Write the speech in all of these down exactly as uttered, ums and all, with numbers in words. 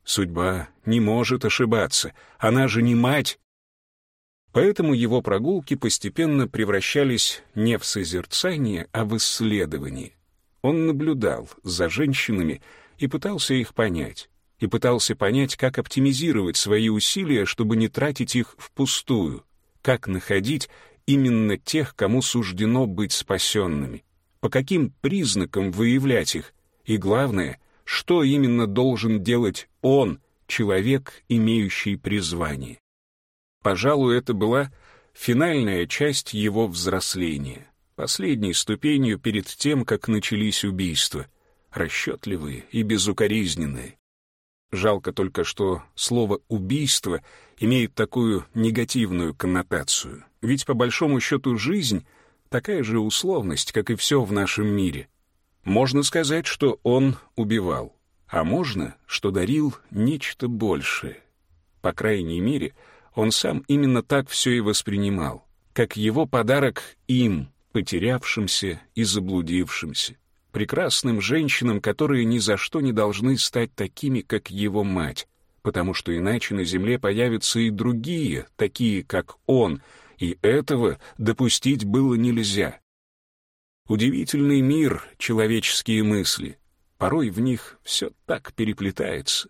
Судьба не может ошибаться, она же не мать. Поэтому его прогулки постепенно превращались не в созерцание, а в исследование. Он наблюдал за женщинами и пытался их понять. И пытался понять, как оптимизировать свои усилия, чтобы не тратить их впустую, как находить именно тех, кому суждено быть спасенными, по каким признакам выявлять их, и главное, что именно должен делать он, человек, имеющий призвание. Пожалуй, это была финальная часть его взросления, последней ступенью перед тем, как начались убийства, расчетливые и безукоризненные. Жалко только, что слово «убийство» имеет такую негативную коннотацию, ведь по большому счету жизнь — такая же условность, как и все в нашем мире. Можно сказать, что он убивал, а можно, что дарил нечто большее. По крайней мере, он сам именно так все и воспринимал, как его подарок им, потерявшимся и заблудившимся, прекрасным женщинам, которые ни за что не должны стать такими, как его мать, потому что иначе на земле появятся и другие, такие, как он, и этого допустить было нельзя. Удивительный мир, человеческие мысли, порой в них все так переплетается.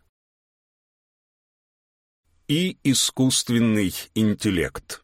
И искусственный интеллект.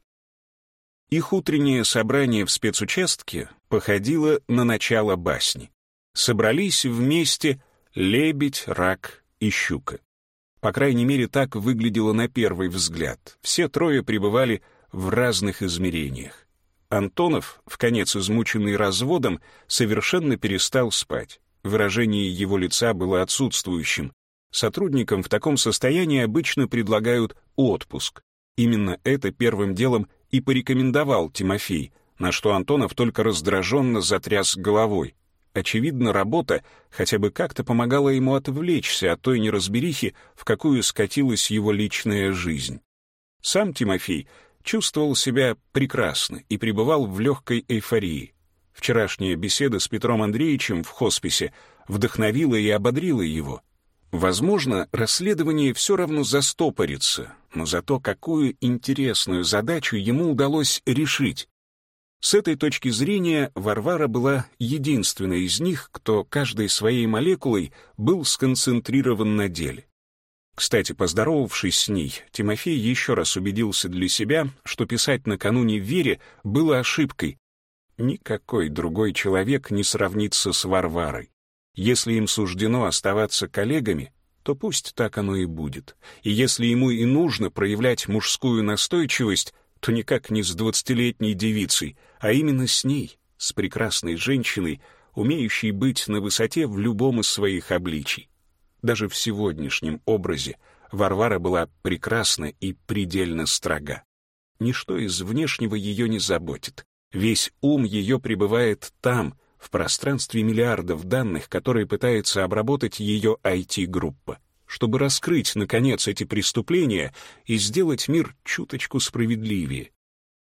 Их утреннее собрание в спецучастке походило на начало басни. Собрались вместе лебедь, рак и щука. По крайней мере, так выглядело на первый взгляд. Все трое пребывали в разных измерениях. Антонов, вконец измученный разводом, совершенно перестал спать. Выражение его лица было отсутствующим. Сотрудникам в таком состоянии обычно предлагают отпуск. Именно это первым делом и порекомендовал Тимофей, на что Антонов только раздраженно затряс головой. Очевидно, работа хотя бы как-то помогала ему отвлечься от той неразберихи, в какую скатилась его личная жизнь. Сам Тимофей чувствовал себя прекрасно и пребывал в легкой эйфории. Вчерашняя беседа с Петром Андреевичем в хосписе вдохновила и ободрила его. Возможно, расследование все равно застопорится, но зато какую интересную задачу ему удалось решить. С этой точки зрения Варвара была единственной из них, кто каждой своей молекулой был сконцентрирован на деле. Кстати, поздоровавшись с ней, Тимофей еще раз убедился для себя, что писать накануне Вере было ошибкой. Никакой другой человек не сравнится с Варварой. Если им суждено оставаться коллегами, то пусть так оно и будет. И если ему и нужно проявлять мужскую настойчивость, то никак не с двадцатилетней девицей, а именно с ней, с прекрасной женщиной, умеющей быть на высоте в любом из своих обличий. Даже в сегодняшнем образе Варвара была прекрасна и предельно строга. Ничто из внешнего ее не заботит. Весь ум ее пребывает там, в пространстве миллиардов данных, которые пытается обработать ее ай ти-группа, чтобы раскрыть, наконец, эти преступления и сделать мир чуточку справедливее.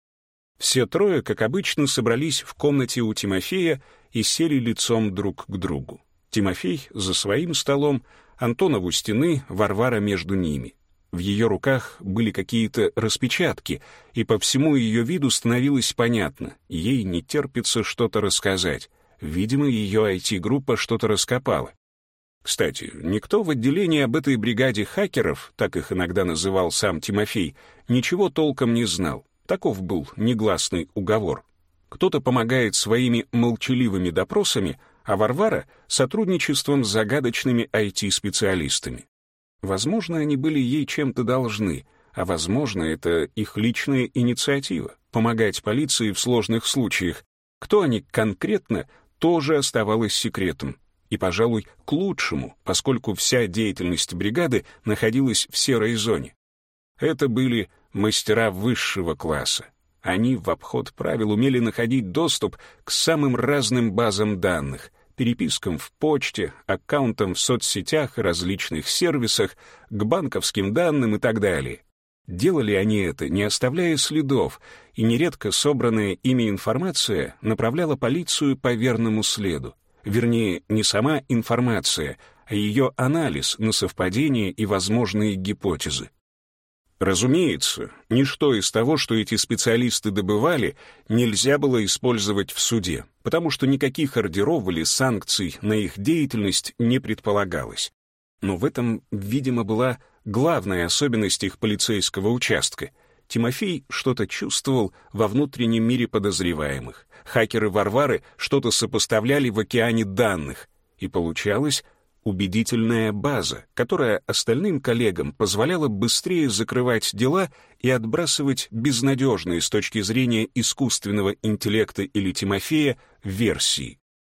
Все трое, как обычно, собрались в комнате у Тимофея и сели лицом друг к другу. Тимофей за своим столом, Антонов у стены, Варвара между ними. В ее руках были какие-то распечатки, и по всему ее виду становилось понятно, ей не терпится что-то рассказать. Видимо, ее ай ти-группа что-то раскопала. Кстати, никто в отделении об этой бригаде хакеров, так их иногда называл сам Тимофей, ничего толком не знал. Таков был негласный уговор. Кто-то помогает своими молчаливыми допросами, а Варвара — сотрудничеством с загадочными ай ти-специалистами. Возможно, они были ей чем-то должны, а возможно, это их личная инициатива — помогать полиции в сложных случаях. Кто они конкретно, тоже оставалось секретом. И, пожалуй, к лучшему, поскольку вся деятельность бригады находилась в серой зоне. Это были мастера высшего класса. Они в обход правил умели находить доступ к самым разным базам данных, перепискам в почте, аккаунтам в соцсетях и различных сервисах, к банковским данным и так далее. Делали они это, не оставляя следов, и нередко собранная ими информация направляла полицию по верному следу. Вернее, не сама информация, а ее анализ на совпадения и возможные гипотезы. Разумеется, ничто из того, что эти специалисты добывали, нельзя было использовать в суде, потому что никаких ордеров или санкций на их деятельность не предполагалось. Но в этом, видимо, была главная особенность их полицейского участка. Тимофей что-то чувствовал во внутреннем мире подозреваемых. Хакеры-варвары что-то сопоставляли в океане данных, и получалось убедительная база, которая остальным коллегам позволяла быстрее закрывать дела и отбрасывать безнадежные с точки зрения искусственного интеллекта или Тимофея версии.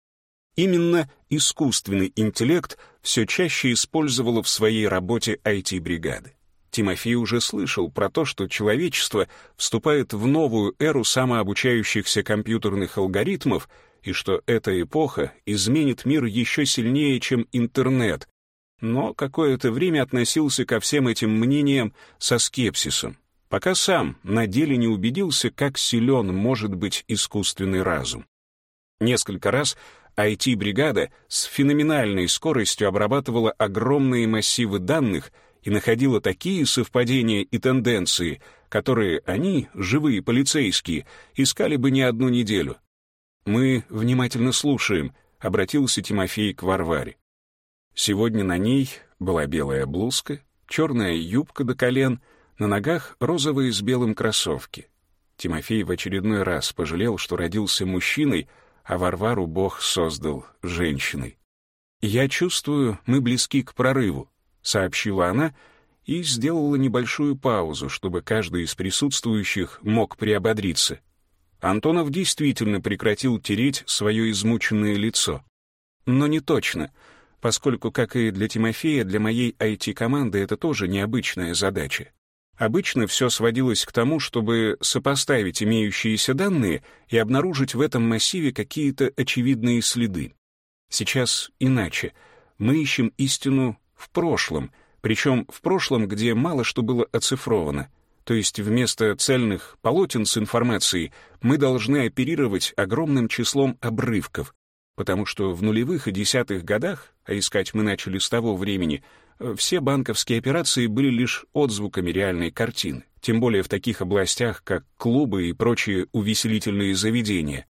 Именно искусственный интеллект все чаще использовала в своей работе ай ти-бригады. Тимофей уже слышал про то, что человечество вступает в новую эру самообучающихся компьютерных алгоритмов, и что эта эпоха изменит мир еще сильнее, чем интернет, но какое-то время относился ко всем этим мнениям со скепсисом, пока сам на деле не убедился, как силен может быть искусственный разум. Несколько раз ай ти-бригада с феноменальной скоростью обрабатывала огромные массивы данных и находила такие совпадения и тенденции, которые они, живые полицейские, искали бы не одну неделю. «Мы внимательно слушаем», — обратился Тимофей к Варваре. Сегодня на ней была белая блузка, черная юбка до колен, на ногах розовые с белым кроссовки. Тимофей в очередной раз пожалел, что родился мужчиной, а Варвару Бог создал женщиной. «Я чувствую, мы близки к прорыву», — сообщила она и сделала небольшую паузу, чтобы каждый из присутствующих мог приободриться. Антонов действительно прекратил тереть свое измученное лицо. Но не точно, поскольку, как и для Тимофея, для моей ай ти-команды это тоже необычная задача. Обычно все сводилось к тому, чтобы сопоставить имеющиеся данные и обнаружить в этом массиве какие-то очевидные следы. Сейчас иначе. Мы ищем истину в прошлом, причем в прошлом, где мало что было оцифровано. То есть вместо цельных полотен с информацией мы должны оперировать огромным числом обрывков, потому что в нулевых и десятых годах, а искать мы начали с того времени, все банковские операции были лишь отзвуками реальной картины, тем более в таких областях, как клубы и прочие увеселительные заведения.